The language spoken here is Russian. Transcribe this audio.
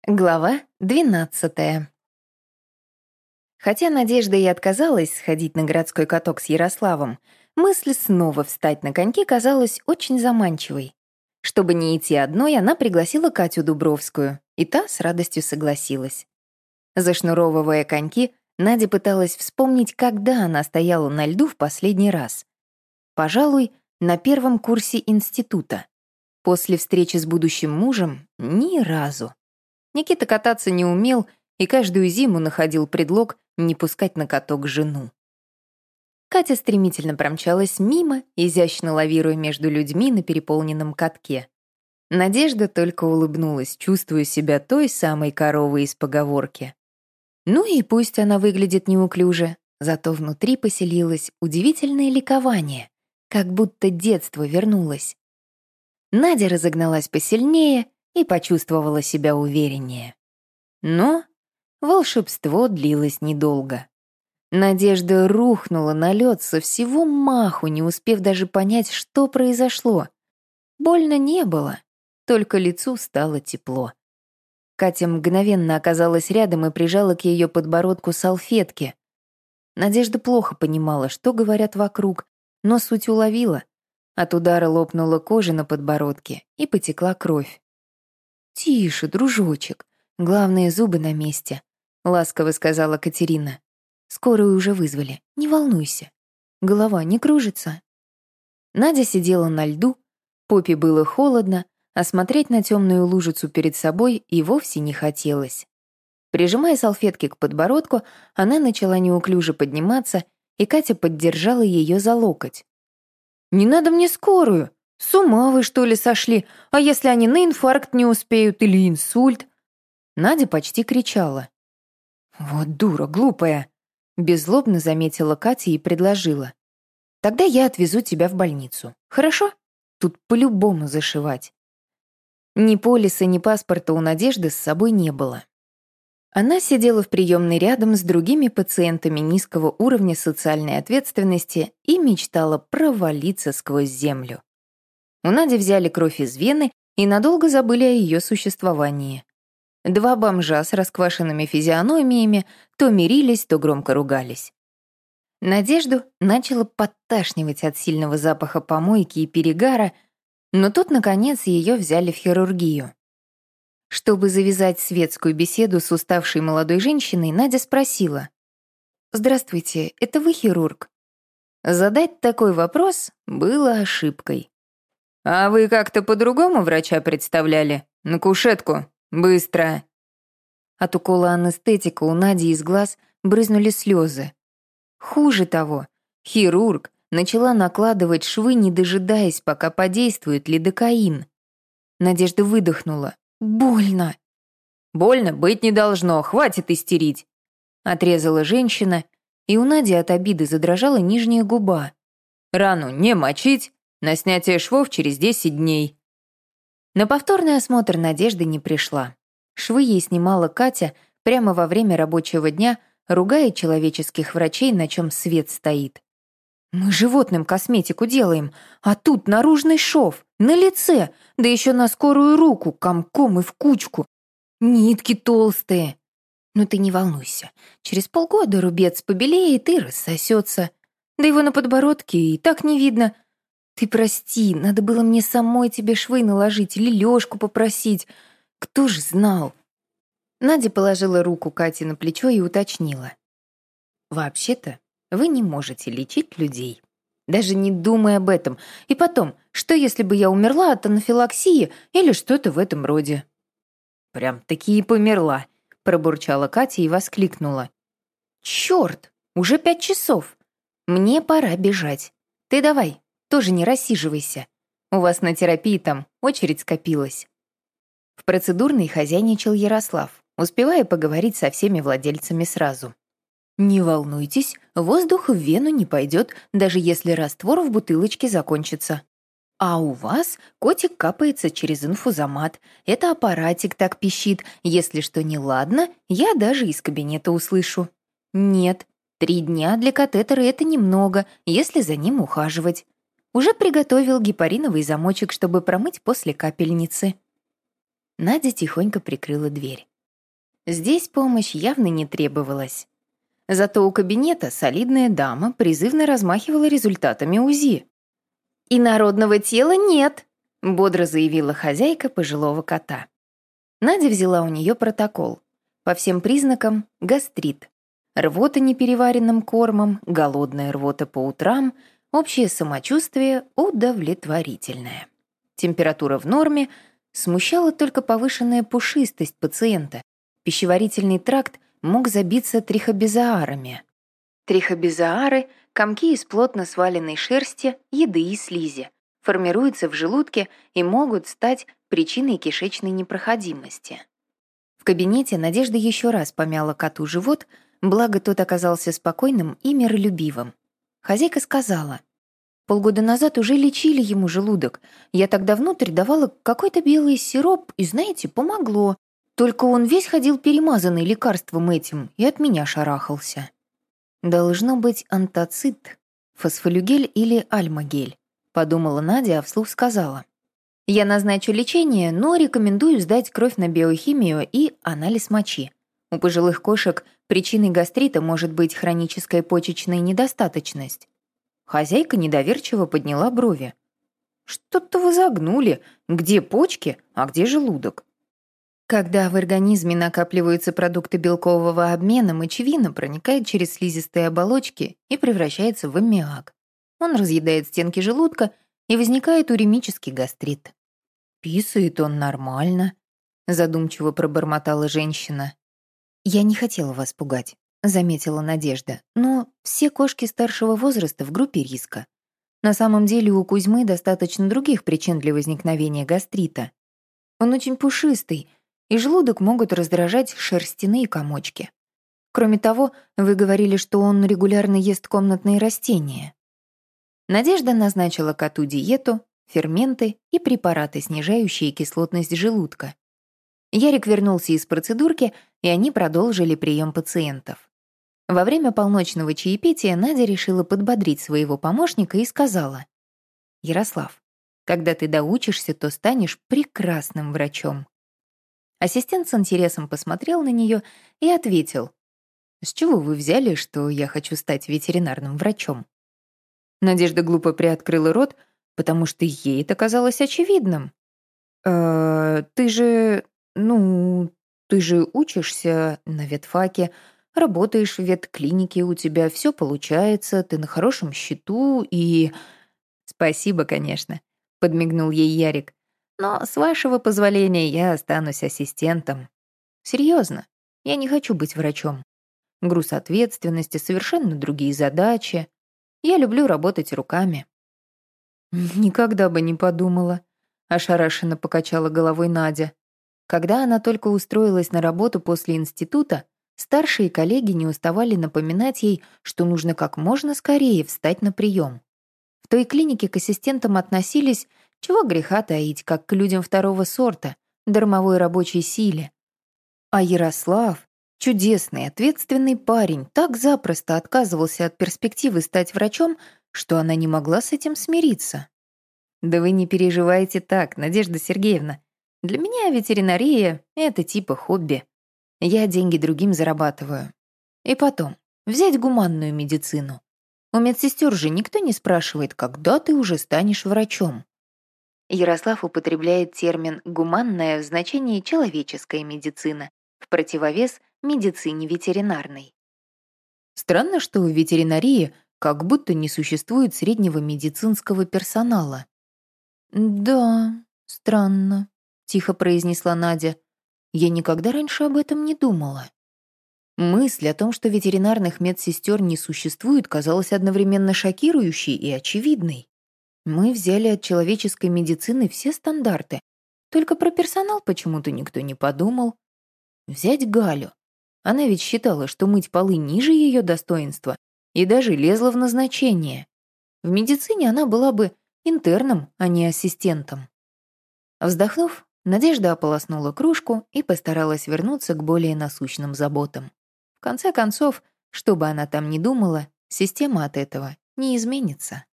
Глава 12. Хотя Надежда и отказалась сходить на городской каток с Ярославом, мысль снова встать на коньки казалась очень заманчивой. Чтобы не идти одной, она пригласила Катю Дубровскую, и та с радостью согласилась. Зашнуровывая коньки, Надя пыталась вспомнить, когда она стояла на льду в последний раз. Пожалуй, на первом курсе института. После встречи с будущим мужем — ни разу. Никита кататься не умел и каждую зиму находил предлог не пускать на каток жену. Катя стремительно промчалась мимо, изящно лавируя между людьми на переполненном катке. Надежда только улыбнулась, чувствуя себя той самой коровой из поговорки. Ну и пусть она выглядит неуклюже, зато внутри поселилось удивительное ликование, как будто детство вернулось. Надя разогналась посильнее и почувствовала себя увереннее. Но волшебство длилось недолго. Надежда рухнула на лед со всего маху, не успев даже понять, что произошло. Больно не было, только лицу стало тепло. Катя мгновенно оказалась рядом и прижала к ее подбородку салфетки. Надежда плохо понимала, что говорят вокруг, но суть уловила. От удара лопнула кожа на подбородке и потекла кровь. «Тише, дружочек, главное, зубы на месте», — ласково сказала Катерина. «Скорую уже вызвали, не волнуйся. Голова не кружится». Надя сидела на льду, попе было холодно, а смотреть на темную лужицу перед собой и вовсе не хотелось. Прижимая салфетки к подбородку, она начала неуклюже подниматься, и Катя поддержала ее за локоть. «Не надо мне скорую! С ума вы, что ли, сошли? А если они на инфаркт не успеют или инсульт?» Надя почти кричала. «Вот дура глупая!» Беззлобно заметила Катя и предложила. «Тогда я отвезу тебя в больницу. Хорошо? Тут по-любому зашивать». Ни полиса, ни паспорта у Надежды с собой не было. Она сидела в приемной рядом с другими пациентами низкого уровня социальной ответственности и мечтала провалиться сквозь землю. У Нади взяли кровь из вены и надолго забыли о ее существовании. Два бомжа с расквашенными физиономиями то мирились, то громко ругались. Надежду начало подташнивать от сильного запаха помойки и перегара, но тут, наконец, ее взяли в хирургию. Чтобы завязать светскую беседу с уставшей молодой женщиной, Надя спросила. «Здравствуйте, это вы хирург?» Задать такой вопрос было ошибкой. «А вы как-то по-другому врача представляли? На кушетку! Быстро!» От укола анестетика у Нади из глаз брызнули слезы. Хуже того, хирург начала накладывать швы, не дожидаясь, пока подействует лидокаин. Надежда выдохнула. «Больно!» «Больно быть не должно, хватит истерить!» Отрезала женщина, и у Нади от обиды задрожала нижняя губа. «Рану не мочить, на снятие швов через 10 дней». На повторный осмотр Надежды не пришла. Швы ей снимала Катя прямо во время рабочего дня, ругая человеческих врачей, на чем свет стоит. «Мы животным косметику делаем, а тут наружный шов, на лице, да еще на скорую руку, комком и в кучку. Нитки толстые. Ну ты не волнуйся, через полгода рубец побелеет и рассосется. Да его на подбородке и так не видно. Ты прости, надо было мне самой тебе швы наложить или Лёшку попросить. Кто ж знал?» Надя положила руку Кате на плечо и уточнила. «Вообще-то, вы не можете лечить людей. Даже не думай об этом. И потом, что если бы я умерла от анафилаксии или что-то в этом роде?» «Прям-таки и померла», — пробурчала Катя и воскликнула. «Чёрт, уже 5 часов. Мне пора бежать. Ты давай, тоже не рассиживайся. У вас на терапии там очередь скопилась». В процедурной хозяйничал Ярослав, успевая поговорить со всеми владельцами сразу. «Не волнуйтесь, воздух в вену не пойдет, даже если раствор в бутылочке закончится. А у вас котик капается через инфузомат. Это аппаратик так пищит. Если что неладно, я даже из кабинета услышу. Нет, 3 дня для катетера — это немного, если за ним ухаживать. Уже приготовил гепариновый замочек, чтобы промыть после капельницы». Надя тихонько прикрыла дверь. Здесь помощь явно не требовалась. Зато у кабинета солидная дама призывно размахивала результатами УЗИ. «Инородного тела нет», — бодро заявила хозяйка пожилого кота. Надя взяла у нее протокол. По всем признакам — гастрит. Рвота непереваренным кормом, голодная рвота по утрам, общее самочувствие удовлетворительное. Температура в норме, смущала только повышенная пушистость пациента. Пищеварительный тракт мог забиться трихобизоарами. Трихобизоары — комки из плотно сваленной шерсти, еды и слизи, формируются в желудке и могут стать причиной кишечной непроходимости. В кабинете Надежда еще раз помяла коту живот, благо тот оказался спокойным и миролюбивым. Хозяйка сказала: «Полгода назад уже лечили ему желудок. Я тогда внутрь давала какой-то белый сироп, и, знаете, помогло. Только он весь ходил перемазанный лекарством этим и от меня шарахался». «Должно быть антацид, фосфолюгель или альмагель», — подумала Надя, а вслух сказала: «Я назначу лечение, но рекомендую сдать кровь на биохимию и анализ мочи. У пожилых кошек причиной гастрита может быть хроническая почечная недостаточность». Хозяйка недоверчиво подняла брови. «Что-то вы загнули. Где почки, а где желудок?» Когда в организме накапливаются продукты белкового обмена, мочевина проникает через слизистые оболочки и превращается в аммиак. Он разъедает стенки желудка, и возникает уремический гастрит. «Писает он нормально», — задумчиво пробормотала женщина. «Я не хотела вас пугать», — заметила Надежда, «но все кошки старшего возраста в группе риска. На самом деле у Кузьмы достаточно других причин для возникновения гастрита. Он очень пушистый, и желудок могут раздражать шерстяные комочки. Кроме того, вы говорили, что он регулярно ест комнатные растения». Надежда назначила коту диету, ферменты и препараты, снижающие кислотность желудка. Ярик вернулся из процедурки, и они продолжили прием пациентов. Во время полночного чаепития Надя решила подбодрить своего помощника и сказала: «Ярослав, когда ты доучишься, то станешь прекрасным врачом». Ассистент с интересом посмотрел на нее и ответил: «С чего вы взяли, что я хочу стать ветеринарным врачом?» Надежда глупо приоткрыла рот, потому что ей это казалось очевидным. Ты же, ты же учишься на ветфаке, работаешь в ветклинике, у тебя все получается, ты на хорошем счету и...» «Спасибо, конечно», — подмигнул ей Ярик. «Но, с вашего позволения, я останусь ассистентом. Серьезно, я не хочу быть врачом. Груз ответственности, совершенно другие задачи. Я люблю работать руками». «Никогда бы не подумала», — ошарашенно покачала головой Надя. Когда она только устроилась на работу после института, старшие коллеги не уставали напоминать ей, что нужно как можно скорее встать на прием. В той клинике к ассистентам относились, чего греха таить, как к людям второго сорта, дармовой рабочей силе. А Ярослав, чудесный, ответственный парень, так запросто отказывался от перспективы стать врачом, что она не могла с этим смириться. «Да вы не переживайте так, Надежда Сергеевна. Для меня ветеринария — это типа хобби. Я деньги другим зарабатываю. И потом, взять гуманную медицину. У медсестер же никто не спрашивает, когда ты уже станешь врачом». Ярослав употребляет термин «гуманная» в значении «человеческая медицина», в противовес медицине ветеринарной. Странно, что в ветеринарии как будто не существует среднего медицинского персонала. «Да, странно», — тихо произнесла Надя. «Я никогда раньше об этом не думала». Мысль о том, что ветеринарных медсестер не существует, казалась одновременно шокирующей и очевидной. Мы взяли от человеческой медицины все стандарты, только про персонал почему-то никто не подумал. Взять Галю. Она ведь считала, что мыть полы ниже ее достоинства и даже лезла в назначение. В медицине она была бы интерном, а не ассистентом. Вздохнув, Надежда ополоснула кружку и постаралась вернуться к более насущным заботам. В конце концов, что бы она там ни думала, система от этого не изменится.